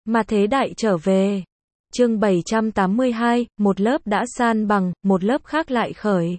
Mà thế đại trở về. Chương 782, một lớp đã san bằng, một lớp khác lại khởi.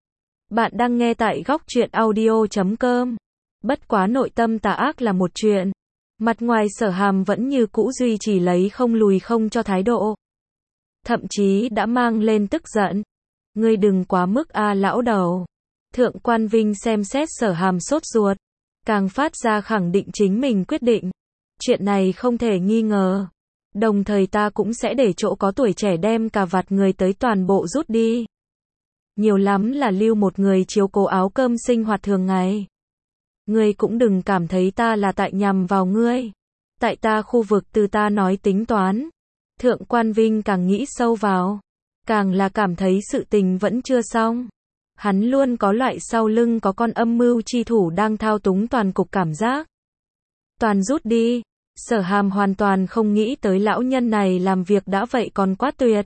Bạn đang nghe tại góc truyện audio.com. Bất quá nội tâm tà ác là một chuyện. Mặt ngoài Sở Hàm vẫn như cũ duy trì lấy không lùi không cho thái độ. Thậm chí đã mang lên tức giận. Ngươi đừng quá mức a lão đầu. Thượng quan Vinh xem xét Sở Hàm sốt ruột. Càng phát ra khẳng định chính mình quyết định. Chuyện này không thể nghi ngờ. Đồng thời ta cũng sẽ để chỗ có tuổi trẻ đem cà vạt người tới toàn bộ rút đi. Nhiều lắm là lưu một người chiếu cố áo cơm sinh hoạt thường ngày. Ngươi cũng đừng cảm thấy ta là tại nhằm vào ngươi. Tại ta khu vực từ ta nói tính toán. Thượng quan Vinh càng nghĩ sâu vào. Càng là cảm thấy sự tình vẫn chưa xong. Hắn luôn có loại sau lưng có con âm mưu chi thủ đang thao túng toàn cục cảm giác. Toàn rút đi. Sở Hàm hoàn toàn không nghĩ tới lão nhân này làm việc đã vậy còn quá tuyệt.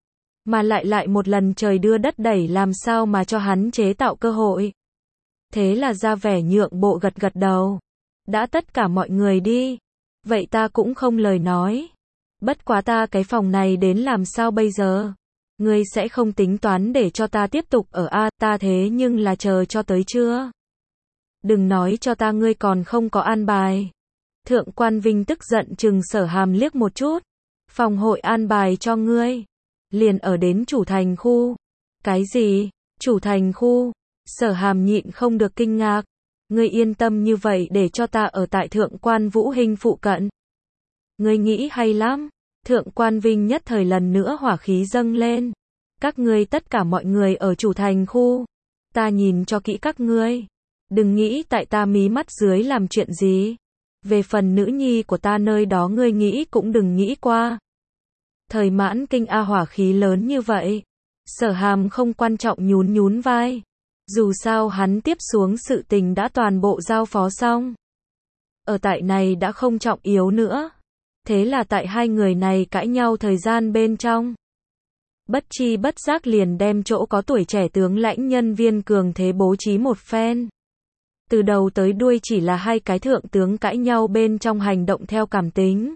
Mà lại một lần trời đưa đất đẩy làm sao mà cho hắn chế tạo cơ hội. Thế là ra vẻ nhượng bộ gật gật đầu. Đã tất cả mọi người đi. Vậy ta cũng không lời nói. Bất quá ta cái phòng này đến làm sao bây giờ? Ngươi sẽ không tính toán để cho ta tiếp tục ở A, ta thế nhưng là chờ cho tới chưa? Đừng nói cho ta ngươi còn không có an bài. Thượng quan Vinh tức giận chừng Sở Hàm liếc một chút. Phòng hội an bài cho ngươi. Liền ở đến chủ thành khu. Cái gì? Chủ thành khu? Sở Hàm nhịn không được kinh ngạc. Ngươi yên tâm như vậy để cho ta ở tại Thượng quan Vũ Hinh phụ cận. Ngươi nghĩ hay lắm. Thượng quan Vinh nhất thời lần nữa hỏa khí dâng lên. Các ngươi tất cả mọi người ở chủ thành khu. Ta nhìn cho kỹ các ngươi. Đừng nghĩ tại ta mí mắt dưới làm chuyện gì. Về phần nữ nhi của ta nơi đó ngươi nghĩ cũng đừng nghĩ qua. Thời Mãn Kinh a hỏa khí lớn như vậy. Sở Hàm không quan trọng nhún vai. Dù sao hắn tiếp xuống sự tình đã toàn bộ giao phó xong. Ở tại này đã không trọng yếu nữa. Thế là tại hai người này cãi nhau thời gian bên trong. Bất chi bất giác liền đem chỗ có tuổi trẻ tướng lãnh nhân viên cường thế bố trí một phen. Từ đầu tới đuôi chỉ là hai cái thượng tướng cãi nhau bên trong hành động theo cảm tính.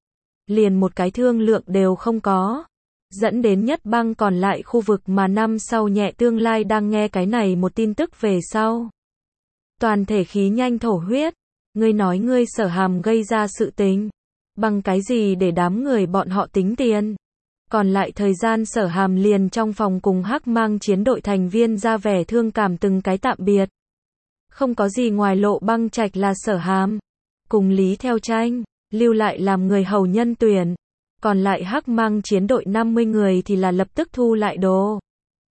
Liền một cái thương lượng đều không có. Dẫn đến Nhất Bang còn lại khu vực mà năm sau nhẹ tương lai đang nghe cái này một tin tức về sau. Toàn thể khí nhanh thổ huyết. Ngươi nói ngươi Sở Hàm gây ra sự tình. Bằng cái gì để đám người bọn họ tính tiền. Còn lại thời gian Sở Hàm liền trong phòng cùng Hắc Mang chiến đội thành viên ra vẻ thương cảm từng cái tạm biệt. Không có gì ngoài Lộ Băng Trạch là Sở Hàm. Cùng Lý Theo Tranh, lưu lại làm người hầu nhân tuyển. Còn lại Hắc Mang chiến đội 50 người thì là lập tức thu lại đồ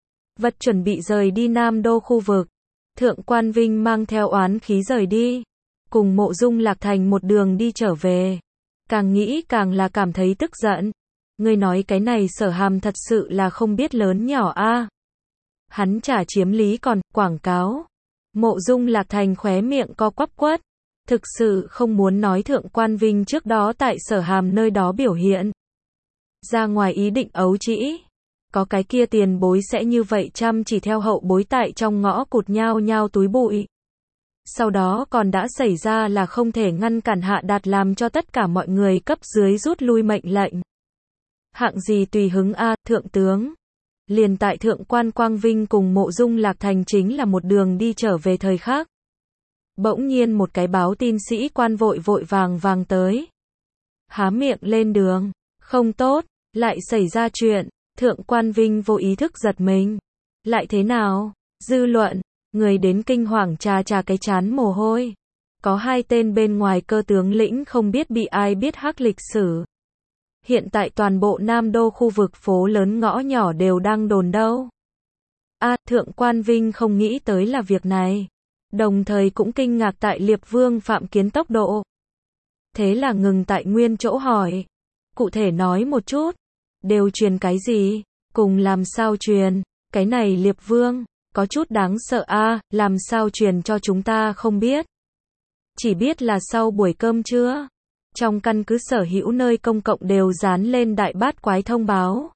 vật chuẩn bị rời đi Nam Đô khu vực. Thượng quan Vinh mang theo oán khí rời đi. Cùng Mộ Dung Lạc Thành một đường đi trở về. Càng nghĩ càng là cảm thấy tức giận. Ngươi nói cái này Sở Hàm thật sự là không biết lớn nhỏ a. Hắn chả chiếm lý còn quảng cáo. Mộ Dung Lạc Thành khóe miệng co quắp quất. Thực sự không muốn nói Thượng quan Vinh trước đó tại Sở Hàm nơi đó biểu hiện. Ra ngoài ý định ấu trĩ. Có cái kia tiền bối sẽ như vậy chăm chỉ theo hậu bối tại trong ngõ cụt nhao nhao túi bụi. Sau đó còn đã xảy ra là không thể ngăn cản hạ đạt làm cho tất cả mọi người cấp dưới rút lui mệnh lệnh. Hạng gì tùy hứng a, thượng tướng. Liền tại Thượng quan Quang Vinh cùng Mộ Dung Lạc Thành chính là một đường đi trở về thời khắc. Bỗng nhiên một cái báo tin sĩ quan vội vàng tới. Há miệng lên đường. Không tốt, lại xảy ra chuyện. Thượng quan Vinh vô ý thức giật mình. Lại thế nào? Dư luận. Người đến kinh hoàng trà cái chán mồ hôi. Có hai tên bên ngoài cơ tướng lĩnh không biết bị ai biết hắc lịch sử. Hiện tại toàn bộ Nam Đô khu vực phố lớn ngõ nhỏ đều đang đồn đâu. Thượng quan Vinh không nghĩ tới là việc này. Đồng thời cũng kinh ngạc tại Liệp Vương Phạm Kiến tốc độ. Thế là ngừng tại nguyên chỗ hỏi. Cụ thể nói một chút. Đều truyền cái gì? Cùng làm sao truyền? Cái này Liệp Vương, có chút đáng sợ làm sao truyền cho chúng ta không biết. Chỉ biết là sau buổi cơm trưa. Trong căn cứ sở hữu nơi công cộng đều dán lên đại bát quái thông báo.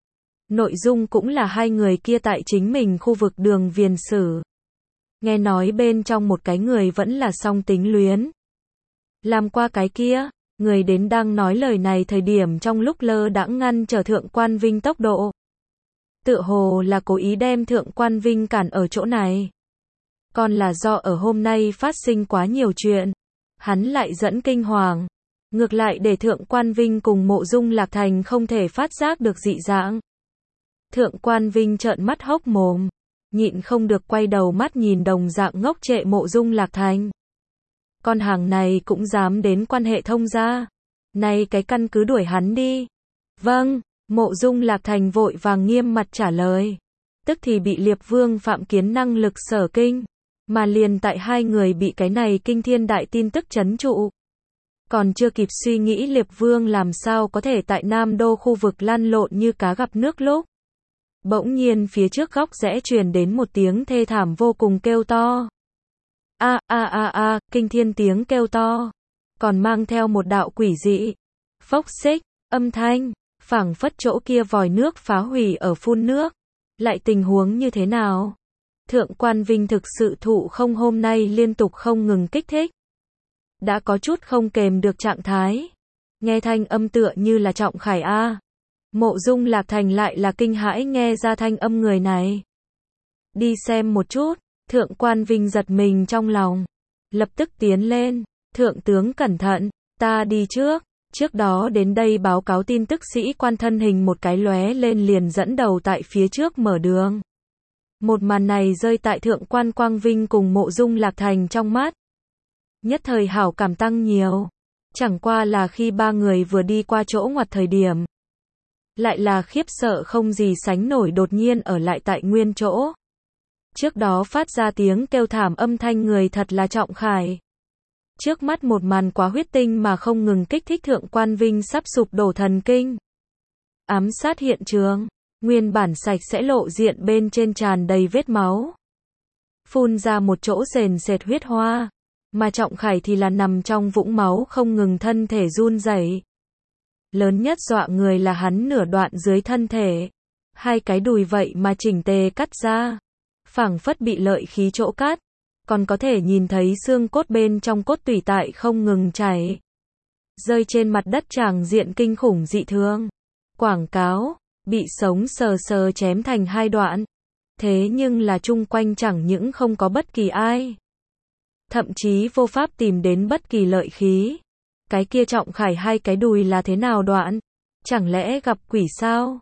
Nội dung cũng là hai người kia tại chính mình khu vực đường viền sử. Nghe nói bên trong một cái người vẫn là song tính luyến. Làm qua cái kia, Người đến đang nói lời này thời điểm trong lúc lơ đãng ngăn trở Thượng Quan Vinh tốc độ. Tựa hồ là cố ý đem Thượng Quan Vinh cản ở chỗ này. Còn là do ở hôm nay phát sinh quá nhiều chuyện. Hắn lại dẫn kinh hoàng. Ngược lại để Thượng Quan Vinh cùng Mộ Dung Lạc Thành không thể phát giác được dị dạng. Thượng Quan Vinh trợn mắt hốc mồm. Nhịn không được quay đầu mắt nhìn đồng dạng ngốc trệ Mộ Dung Lạc Thành. Con hàng này cũng dám đến quan hệ thông gia. Này cái căn cứ đuổi hắn đi. Vâng, Mộ Dung Lạc Thành vội vàng nghiêm mặt trả lời. Tức thì bị Liệp Vương Phạm Kiến năng lực sở kinh. Mà liền tại hai người bị cái này kinh thiên đại tin tức trấn trụ. Còn chưa kịp suy nghĩ Liệp Vương làm sao có thể tại Nam Đô khu vực lăn lộn như cá gặp nước lúc. Bỗng nhiên phía trước góc rẽ truyền đến một tiếng thê thảm vô cùng kêu to. Kinh thiên tiếng kêu to. Còn mang theo một đạo quỷ dị. Phốc xích, âm thanh, phảng phất chỗ kia vòi nước phá hủy ở phun nước. Lại tình huống như thế nào? Thượng Quan Vinh thực sự thụ không hôm nay liên tục không ngừng kích thích. Đã có chút không kềm được trạng thái. Nghe thanh âm tựa như là Trọng Khải a. Mộ Dung Lạc Thành lại là kinh hãi nghe ra thanh âm người này. Đi xem một chút, Thượng Quan Vinh giật mình trong lòng. Lập tức tiến lên, Thượng tướng cẩn thận, ta đi trước. Trước đó đến đây báo cáo tin tức sĩ quan thân hình một cái lóe lên liền dẫn đầu tại phía trước mở đường. Một màn này rơi tại Thượng Quan Quang Vinh cùng Mộ Dung Lạc Thành trong mắt. Nhất thời hảo cảm tăng nhiều. Chẳng qua là khi ba người vừa đi qua chỗ ngoặt thời điểm. Lại là khiếp sợ không gì sánh nổi đột nhiên ở lại tại nguyên chỗ. Trước đó phát ra tiếng kêu thảm âm thanh người thật là Trọng Khải. Trước mắt một màn quá huyết tinh mà không ngừng kích thích Thượng Quan Vinh sắp sụp đổ thần kinh. Ám sát hiện trường. Nguyên bản sạch sẽ lộ diện bên trên tràn đầy vết máu. Phun ra một chỗ sền sệt huyết hoa. Mà Trọng Khải thì là nằm trong vũng máu không ngừng thân thể run rẩy. Lớn nhất dọa người là hắn nửa đoạn dưới thân thể. Hai cái đùi vậy mà chỉnh tề cắt ra. Phảng phất bị lợi khí chỗ cắt. Còn có thể nhìn thấy xương cốt bên trong cốt tủy tại không ngừng chảy. Rơi trên mặt đất tràng diện kinh khủng dị thường. Quảng cáo. Bị sống sờ sờ chém thành hai đoạn. Thế nhưng là chung quanh chẳng những không có bất kỳ ai. Thậm chí vô pháp tìm đến bất kỳ lợi khí. Cái kia Trọng Khải hai cái đùi là thế nào đoạn? Chẳng lẽ gặp quỷ sao?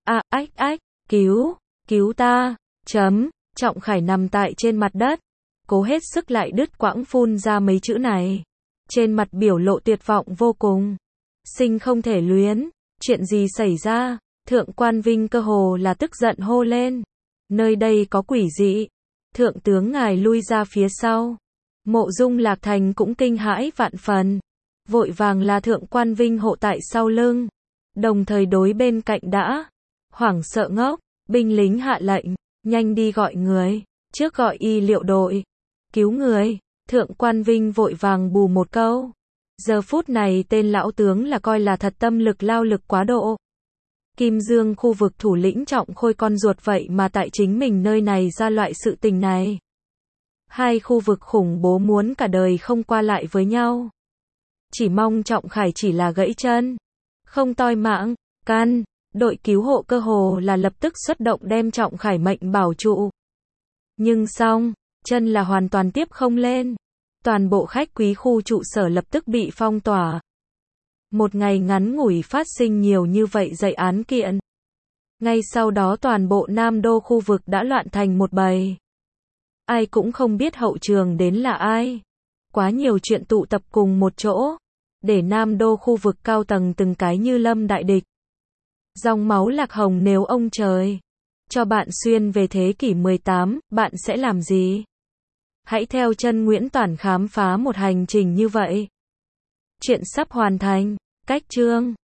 Cứu ta. Trọng Khải nằm tại trên mặt đất. Cố hết sức lại đứt quãng phun ra mấy chữ này. Trên mặt biểu lộ tuyệt vọng vô cùng. Sinh không thể luyến. Chuyện gì xảy ra? Thượng Quan Vinh cơ hồ là tức giận hô lên. Nơi đây có quỷ dị. Thượng tướng ngài lui ra phía sau. Mộ Dung Lạc Thành cũng kinh hãi vạn phần. Vội vàng là Thượng Quan Vinh hộ tại sau lưng. Đồng thời đối bên cạnh đã. Hoảng sợ ngốc. Binh lính hạ lệnh. Nhanh đi gọi người. Trước gọi y liệu đội. Cứu người. Thượng Quan Vinh vội vàng bù một câu. Giờ phút này tên lão tướng là coi là thật tâm lực lao lực quá độ. Kim Dương khu vực thủ lĩnh Trọng Khôi con ruột vậy mà tại chính mình nơi này ra loại sự tình này. Hai khu vực khủng bố muốn cả đời không qua lại với nhau. Chỉ mong Trọng Khải chỉ là gãy chân. Không toi mạng, can. Đội cứu hộ cơ hồ là lập tức xuất động đem Trọng Khải mệnh bảo trụ. Nhưng xong, chân là hoàn toàn tiếp không lên. Toàn bộ khách quý khu trụ sở lập tức bị phong tỏa. Một ngày ngắn ngủi phát sinh nhiều như vậy dậy án kiện. Ngay sau đó toàn bộ Nam Đô khu vực đã loạn thành một bầy. Ai cũng không biết hậu trường đến là ai. Quá nhiều chuyện tụ tập cùng một chỗ. Để Nam Đô khu vực cao tầng từng cái như lâm đại địch. Dòng máu lạc hồng nếu ông trời. Cho bạn xuyên về thế kỷ 18, bạn sẽ làm gì? Hãy theo chân Nguyễn Toản khám phá một hành trình như vậy. Chuyện sắp hoàn thành. Cách chương